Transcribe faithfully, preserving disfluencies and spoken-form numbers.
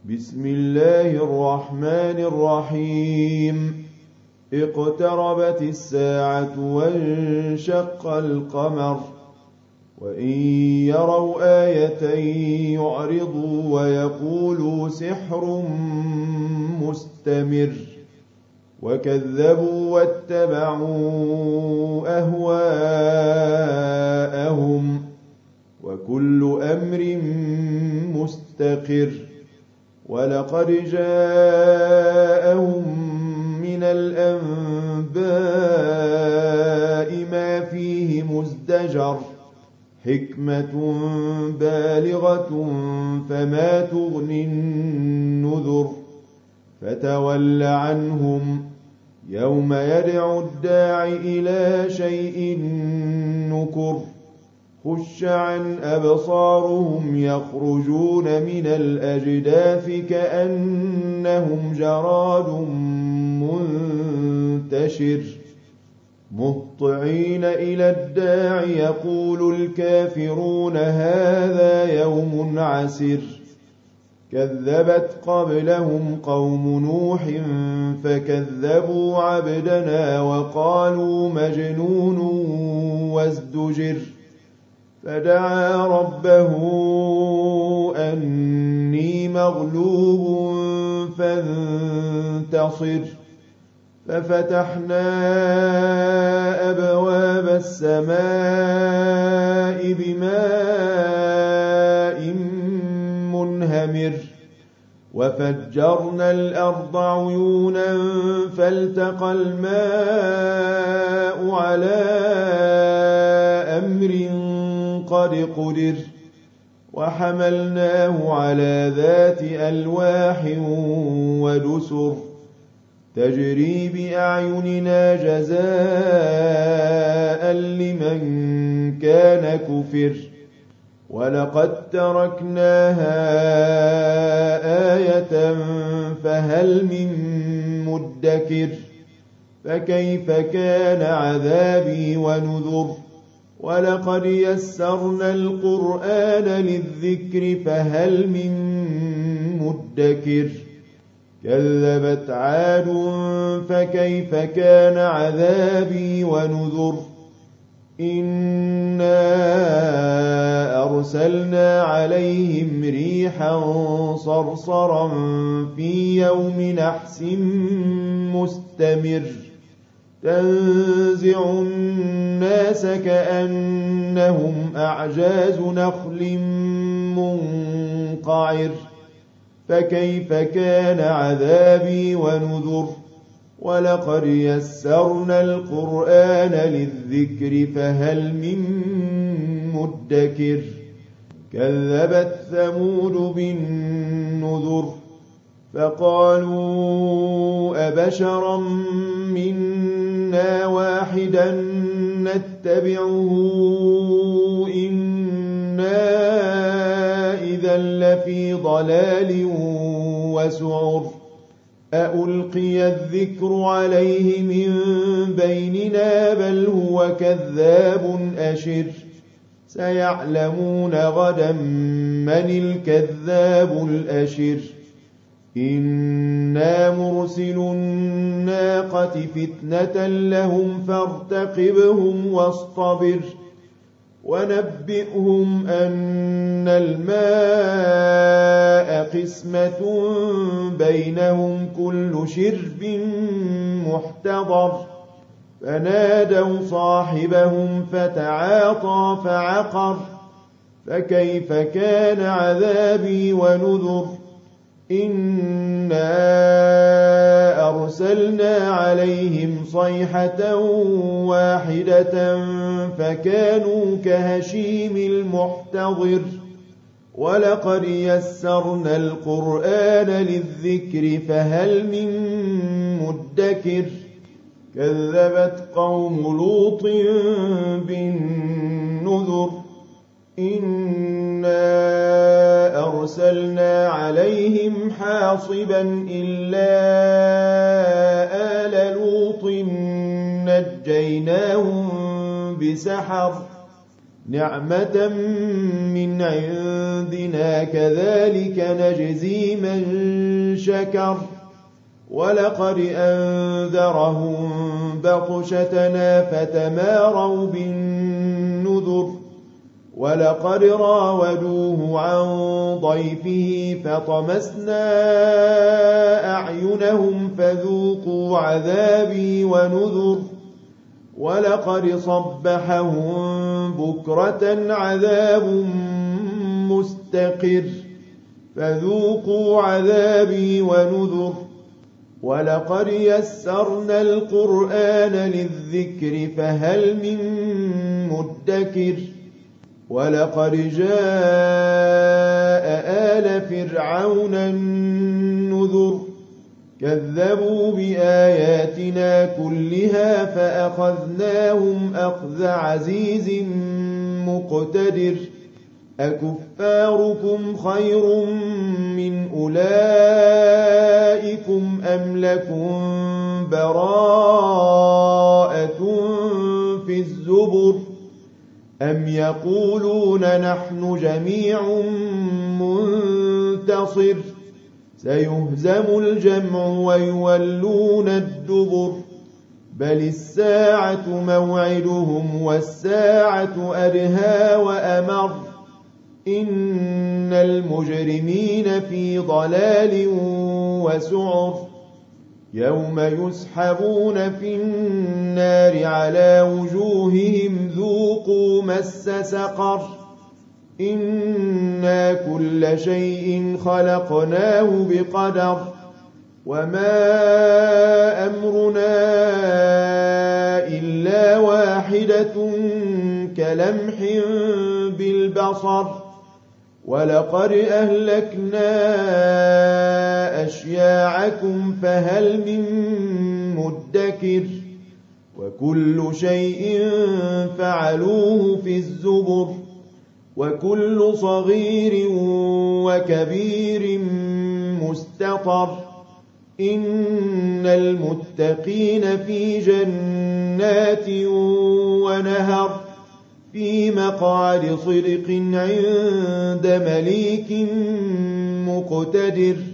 بسم الله الرحمن الرحيم اقتربت الساعة وانشق القمر وإن يروا آية يعرضوا ويقولوا سحر مستمر وكذبوا واتبعوا أهواءهم وكل أمر مستقر ولقد جاءهم من الأنباء ما فيه مزدجر حكمة بالغة فما تغني النذر فتول عنهم يوم يدعو الداع إلى شيء نكر خش عن أبصارهم يخرجون من الأجداث كأنهم جراد منتشر مهطعين إلى الداع يقول الكافرون هذا يوم عسر كذبت قبلهم قوم نوح فكذبوا عبدنا وقالوا مجنون وازدجر فدعا ربه أني مغلوب فانتصر ففتحنا أبواب السماء بماء منهمر وفجرنا الأرض عيونا فالتقى الماء على أمر قد قدر وحملناه على ذات ألواح ودسر تجري بأعيننا جزاء لمن كان كفر ولقد تركناها آية فهل من مدكر فكيف كان عذابي ونذر ولقد يسرنا القرآن للذكر فهل من مدكر كذبت عاد فكيف كان عذابي ونذر إنا أرسلنا عليهم ريحا صرصرا في يوم نحس مستمر تنزع الناس كأنهم أعجاز نخل منقعر فكيف كان عذابي ونذر ولقد يسرنا القرآن للذكر فهل من مدكر كذبت ثمود بالنذر فقالوا أبشرا منا واحدا نتبعه إنا إذا لفي ضلال وسعر أألقي الذكر عليه من بيننا بل هو كذاب أشر سيعلمون غدا من الكذاب الأشر إنا مرسل الناقة فتنة لهم فارتقبهم واصطبر ونبئهم أن الماء قسمة بينهم كل شرب محتضر فنادوا صاحبهم فتعاطى فعقر فكيف كان عذابي ونذر إنا أرسلنا عليهم صيحة واحدة فكانوا كهشيم المحتضر ولقد يسرنا القرآن للذكر فهل من مدكر كذبت قوم لوط بالنذر إنا أرسلنا عليهم حاصبا إلا آل لوط نجيناهم بسحر نعمة من عندنا كذلك نجزي من شكر ولقد أنذرهم بطشتنا فتماروا بالنذر ولقد راودوه عن ضيفه فطمسنا أعينهم فذوقوا عذابي ونذر ولقد صبحهم بكرة عذاب مستقر فذوقوا عذابي ونذر ولقد يسرنا القرآن للذكر فهل من مدكر ولقد جاء آل فرعون النذر كذبوا بآياتنا كلها فأخذناهم أخذ عزيز مقتدر أكفاركم خير من أولئكم أم لكم براءة في الزبر أم يقولون نحن جميع منتصر سيهزم الجمع ويولون الدبر بل الساعة موعدهم والساعة أدهى وأمر إن المجرمين في ضلال وسعر يوم يسحبون في النار على وجوههم ذوقوا مس سقر إنا كل شيء خلقناه بقدر وما أمرنا إلا واحدة كلمح بالبصر ولقد أهلكنا أشياعكم فهل من مدكر وكل شيء فعلوه في الزبر وكل صغير وكبير مستطر إن المتقين في جنات ونهر في مقعد صدق عند مليك مقتدر